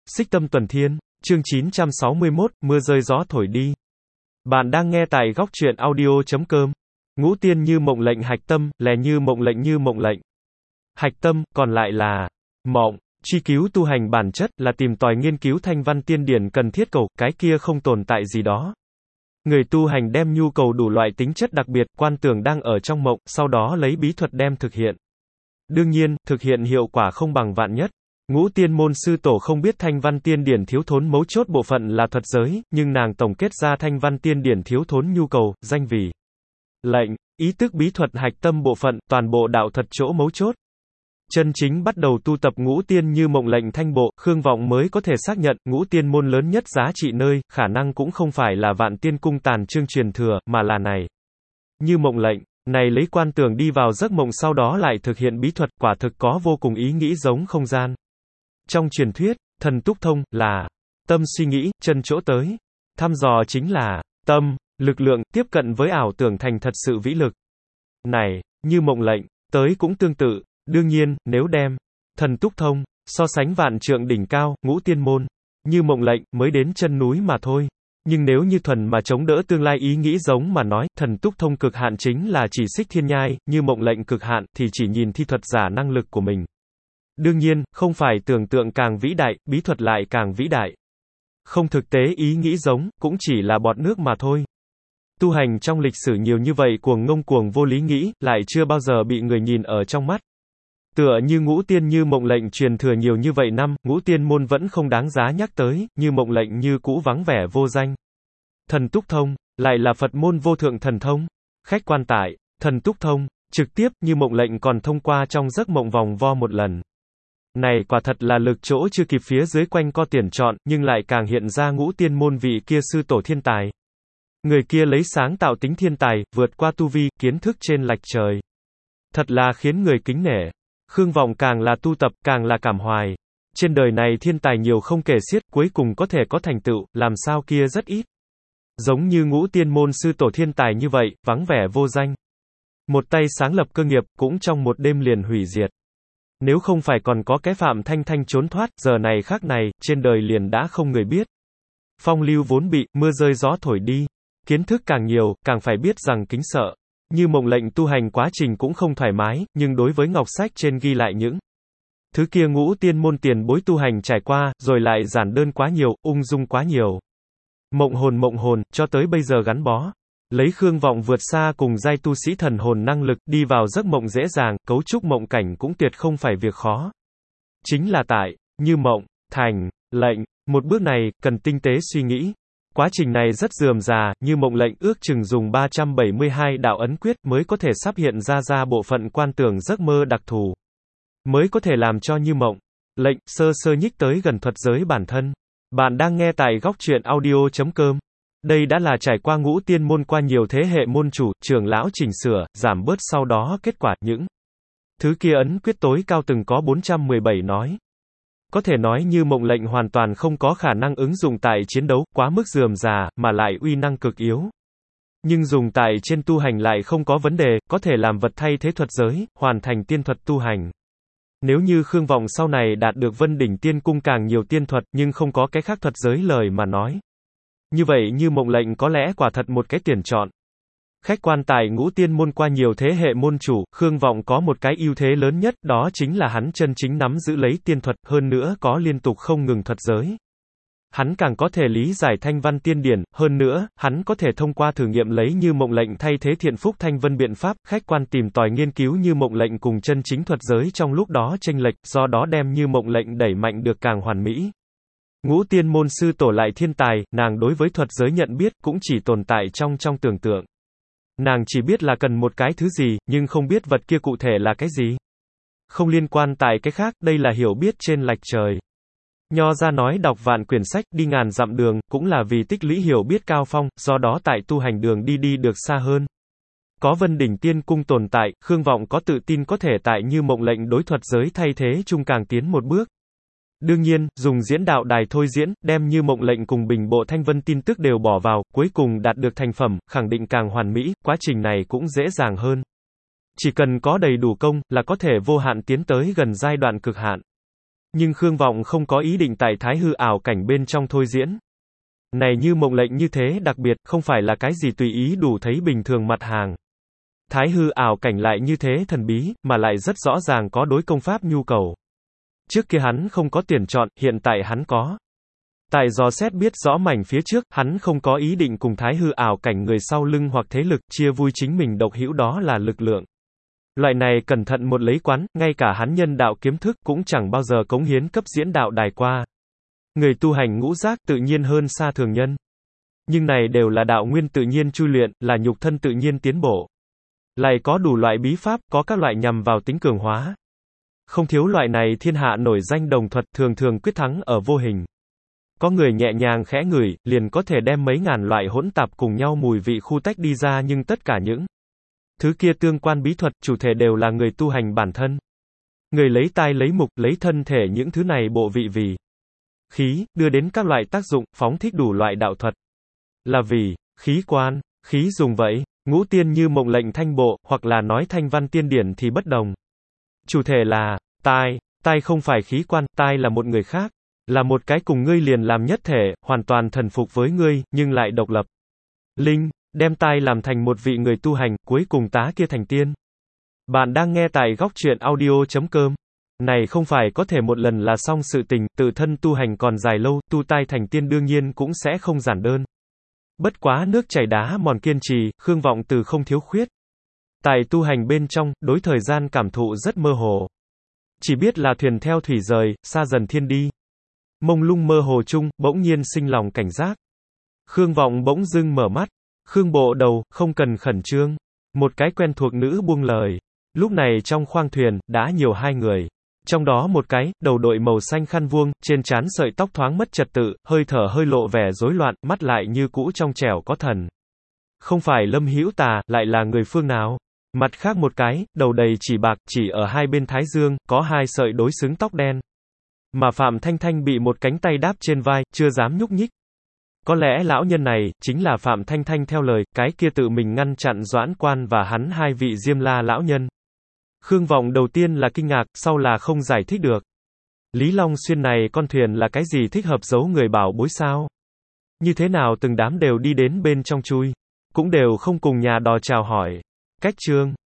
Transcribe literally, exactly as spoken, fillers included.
Xích Tâm Tuần Thiên, chương chín trăm sáu mươi mốt, mưa rơi gió thổi đi. Bạn đang nghe tại góc truyện audio chấm com. Ngũ tiên như mộng lệnh hạch tâm, lè như mộng lệnh như mộng lệnh. Hạch tâm, còn lại là mộng. Truy cứu tu hành bản chất, là tìm tòi nghiên cứu thanh văn tiên điển cần thiết cầu, cái kia không tồn tại gì đó. Người tu hành đem nhu cầu đủ loại tính chất đặc biệt, quan tưởng đang ở trong mộng, sau đó lấy bí thuật đem thực hiện. Đương nhiên, thực hiện hiệu quả không bằng vạn nhất. Ngũ tiên môn sư tổ không biết thanh văn tiên điển thiếu thốn mấu chốt bộ phận là thuật giới, nhưng nàng tổng kết ra thanh văn tiên điển thiếu thốn nhu cầu, danh vì lệnh, ý tức bí thuật hạch tâm bộ phận, toàn bộ đạo thuật chỗ mấu chốt. Chân chính bắt đầu tu tập ngũ tiên như mộng lệnh thanh bộ, Khương Vọng mới có thể xác nhận, ngũ tiên môn lớn nhất giá trị nơi, khả năng cũng không phải là vạn tiên cung tàn chương truyền thừa, mà là này. Như mộng lệnh, này lấy quan tưởng đi vào giấc mộng sau đó lại thực hiện bí thuật, quả thực có vô cùng ý nghĩ giống không gian. Trong truyền thuyết, thần túc thông, là tâm suy nghĩ, chân chỗ tới. Thăm dò chính là tâm, lực lượng, tiếp cận với ảo tưởng thành thật sự vĩ lực. Này, như mộng lệnh, tới cũng tương tự. Đương nhiên, nếu đem thần túc thông so sánh vạn trượng đỉnh cao, ngũ tiên môn, như mộng lệnh, mới đến chân núi mà thôi. Nhưng nếu như thuần mà chống đỡ tương lai ý nghĩ giống mà nói, thần túc thông cực hạn chính là chỉ xích thiên nhai, như mộng lệnh cực hạn, thì chỉ nhìn thi thuật giả năng lực của mình. Đương nhiên, không phải tưởng tượng càng vĩ đại, bí thuật lại càng vĩ đại. Không thực tế ý nghĩ giống, cũng chỉ là bọt nước mà thôi. Tu hành trong lịch sử nhiều như vậy cuồng ngông cuồng vô lý nghĩ, lại chưa bao giờ bị người nhìn ở trong mắt. Tựa như ngũ tiên như mộng lệnh truyền thừa nhiều như vậy năm, ngũ tiên môn vẫn không đáng giá nhắc tới, như mộng lệnh như cũ vắng vẻ vô danh. Thần túc thông, lại là Phật môn vô thượng thần thông. Khách quan tại, thần túc thông, trực tiếp như mộng lệnh còn thông qua trong giấc mộng vòng vo một lần. Này quả thật là lực chỗ chưa kịp phía dưới quanh co tiền trọn, nhưng lại càng hiện ra ngũ tiên môn vị kia sư tổ thiên tài. Người kia lấy sáng tạo tính thiên tài, vượt qua tu vi, kiến thức trên lệch trời. Thật là khiến người kính nể. Khương Vọng càng là tu tập, càng là cảm hoài. Trên đời này thiên tài nhiều không kể xiết, cuối cùng có thể có thành tựu, làm sao kia rất ít. Giống như ngũ tiên môn sư tổ thiên tài như vậy, vắng vẻ vô danh. Một tay sáng lập cơ nghiệp, cũng trong một đêm liền hủy diệt. Nếu không phải còn có cái Phạm Thanh Thanh trốn thoát, giờ này khác này, trên đời liền đã không người biết. Phong lưu vốn bị, mưa rơi gió thổi đi. Kiến thức càng nhiều, càng phải biết rằng kính sợ. Như mộng lệnh tu hành quá trình cũng không thoải mái, nhưng đối với ngọc sách trên ghi lại những thứ kia ngũ tiên môn tiền bối tu hành trải qua, rồi lại giản đơn quá nhiều, ung dung quá nhiều. Mộng hồn mộng hồn, cho tới bây giờ gắn bó. Lấy Khương Vọng vượt xa cùng giai tu sĩ thần hồn năng lực, đi vào giấc mộng dễ dàng, cấu trúc mộng cảnh cũng tuyệt không phải việc khó. Chính là tại, như mộng, thành, lệnh, một bước này, cần tinh tế suy nghĩ. Quá trình này rất rườm rà, như mộng lệnh ước chừng dùng ba trăm bảy mươi hai đạo ấn quyết mới có thể sắp hiện ra ra bộ phận quan tưởng giấc mơ đặc thù. Mới có thể làm cho như mộng, lệnh, sơ sơ nhích tới gần thuật giới bản thân. Bạn đang nghe tại góc truyện audio chấm com. Đây đã là trải qua ngũ tiên môn qua nhiều thế hệ môn chủ, trưởng lão chỉnh sửa, giảm bớt sau đó kết quả, những thứ kia ấn quyết tối cao từng có bốn trăm mười bảy nói. Có thể nói như mộng lệnh hoàn toàn không có khả năng ứng dụng tại chiến đấu, quá mức rườm rà, mà lại uy năng cực yếu. Nhưng dùng tại trên tu hành lại không có vấn đề, có thể làm vật thay thế thuật giới, hoàn thành tiên thuật tu hành. Nếu như Khương Vọng sau này đạt được Vân Đỉnh Tiên Cung càng nhiều tiên thuật, nhưng không có cái khác thuật giới lời mà nói. Như vậy như mộng lệnh có lẽ quả thật một cái tuyển chọn. Khách quan tại ngũ tiên môn qua nhiều thế hệ môn chủ, Khương Vọng có một cái ưu thế lớn nhất, đó chính là hắn chân chính nắm giữ lấy tiên thuật, hơn nữa có liên tục không ngừng thuật giới. Hắn càng có thể lý giải thanh văn tiên điển, hơn nữa, hắn có thể thông qua thử nghiệm lấy như mộng lệnh thay thế thiện phúc thanh vân biện pháp, khách quan tìm tòi nghiên cứu như mộng lệnh cùng chân chính thuật giới trong lúc đó chênh lệch, do đó đem như mộng lệnh đẩy mạnh được càng hoàn mỹ. Ngũ tiên môn sư tổ lại thiên tài, nàng đối với thuật giới nhận biết cũng chỉ tồn tại trong trong tưởng tượng. Nàng chỉ biết là cần một cái thứ gì, nhưng không biết vật kia cụ thể là cái gì. Không liên quan tại cái khác, đây là hiểu biết trên lệch trời. Nho ra nói đọc vạn quyển sách, đi ngàn dặm đường, cũng là vì tích lũy hiểu biết cao phong, do đó tại tu hành đường đi đi được xa hơn. Có Vân Đỉnh Tiên Cung tồn tại, Khương Vọng có tự tin có thể tại như mộng lệnh đối thuật giới thay thế chung càng tiến một bước. Đương nhiên, dùng diễn đạo đài thôi diễn, đem như mộng lệnh cùng bình bộ thanh vân tin tức đều bỏ vào, cuối cùng đạt được thành phẩm, khẳng định càng hoàn mỹ, quá trình này cũng dễ dàng hơn. Chỉ cần có đầy đủ công, là có thể vô hạn tiến tới gần giai đoạn cực hạn. Nhưng Khương Vọng không có ý định tại thái hư ảo cảnh bên trong thôi diễn. Này Như Mộng lệnh như thế đặc biệt, không phải là cái gì tùy ý đủ thấy bình thường mặt hàng. Thái hư ảo cảnh lại như thế thần bí, mà lại rất rõ ràng có đối công pháp nhu cầu. Trước kia hắn không có tiền chọn, hiện tại hắn có. Tại dò xét biết rõ mảnh phía trước, hắn không có ý định cùng thái hư ảo cảnh người sau lưng hoặc thế lực, chia vui chính mình độc hữu đó là lực lượng. Loại này cẩn thận một lấy quán, ngay cả hắn nhân đạo kiếm thức cũng chẳng bao giờ cống hiến cấp diễn đạo đài qua. Người tu hành ngũ giác tự nhiên hơn xa thường nhân. Nhưng này đều là đạo nguyên tự nhiên chui luyện, là nhục thân tự nhiên tiến bộ. Lại có đủ loại bí pháp, có các loại nhằm vào tính cường hóa. Không thiếu loại này thiên hạ nổi danh đồng thuật thường thường quyết thắng ở vô hình. Có người nhẹ nhàng khẽ ngửi, liền có thể đem mấy ngàn loại hỗn tạp cùng nhau mùi vị khu tách đi ra nhưng tất cả những thứ kia tương quan bí thuật, chủ thể đều là người tu hành bản thân. Người lấy tai lấy mục, lấy thân thể những thứ này bộ vị vì khí, đưa đến các loại tác dụng, phóng thích đủ loại đạo thuật. Là vì khí quan, khí dùng vậy, ngũ tiên Như Mộng lệnh thanh bộ, hoặc là nói thanh văn tiên điển thì bất đồng. Chủ thể là tai, tai không phải khí quan, tai là một người khác, là một cái cùng ngươi liền làm nhất thể, hoàn toàn thần phục với ngươi, nhưng lại độc lập. Linh, đem tai làm thành một vị người tu hành, cuối cùng tá kia thành tiên. Bạn đang nghe tại góc truyện audio chấm com. Này không phải có thể một lần là xong sự tình, tự thân tu hành còn dài lâu, tu tai thành tiên đương nhiên cũng sẽ không giản đơn. Bất quá nước chảy đá mòn kiên trì, Khương Vọng từ không thiếu khuyết. Tại tu hành bên trong, đối thời gian cảm thụ rất mơ hồ. Chỉ biết là thuyền theo thủy rời, xa dần thiên đi. Mông lung mơ hồ chung, bỗng nhiên sinh lòng cảnh giác. Khương Vọng bỗng dưng mở mắt. Khương bộ đầu, không cần khẩn trương. Một cái quen thuộc nữ buông lời. Lúc này trong khoang thuyền, đã nhiều hai người. Trong đó một cái, đầu đội màu xanh khăn vuông, trên trán sợi tóc thoáng mất trật tự, hơi thở hơi lộ vẻ rối loạn, mắt lại như cũ trong trẻo có thần. Không phải Lâm Hữu Tà, lại là người phương nào? Mặt khác một cái, đầu đầy chỉ bạc, chỉ ở hai bên thái dương, có hai sợi đối xứng tóc đen. Mà Phạm Thanh Thanh bị một cánh tay đáp trên vai, chưa dám nhúc nhích. Có lẽ lão nhân này, chính là Phạm Thanh Thanh theo lời, cái kia tự mình ngăn chặn Doãn Quan và hắn hai vị Diêm La lão nhân. Khương Vọng đầu tiên là kinh ngạc, sau là không giải thích được. Lý Long Xuyên này con thuyền là cái gì thích hợp giấu người bảo bối sao? Như thế nào từng đám đều đi đến bên trong chui? Cũng đều không cùng nhà đò chào hỏi. Cách chương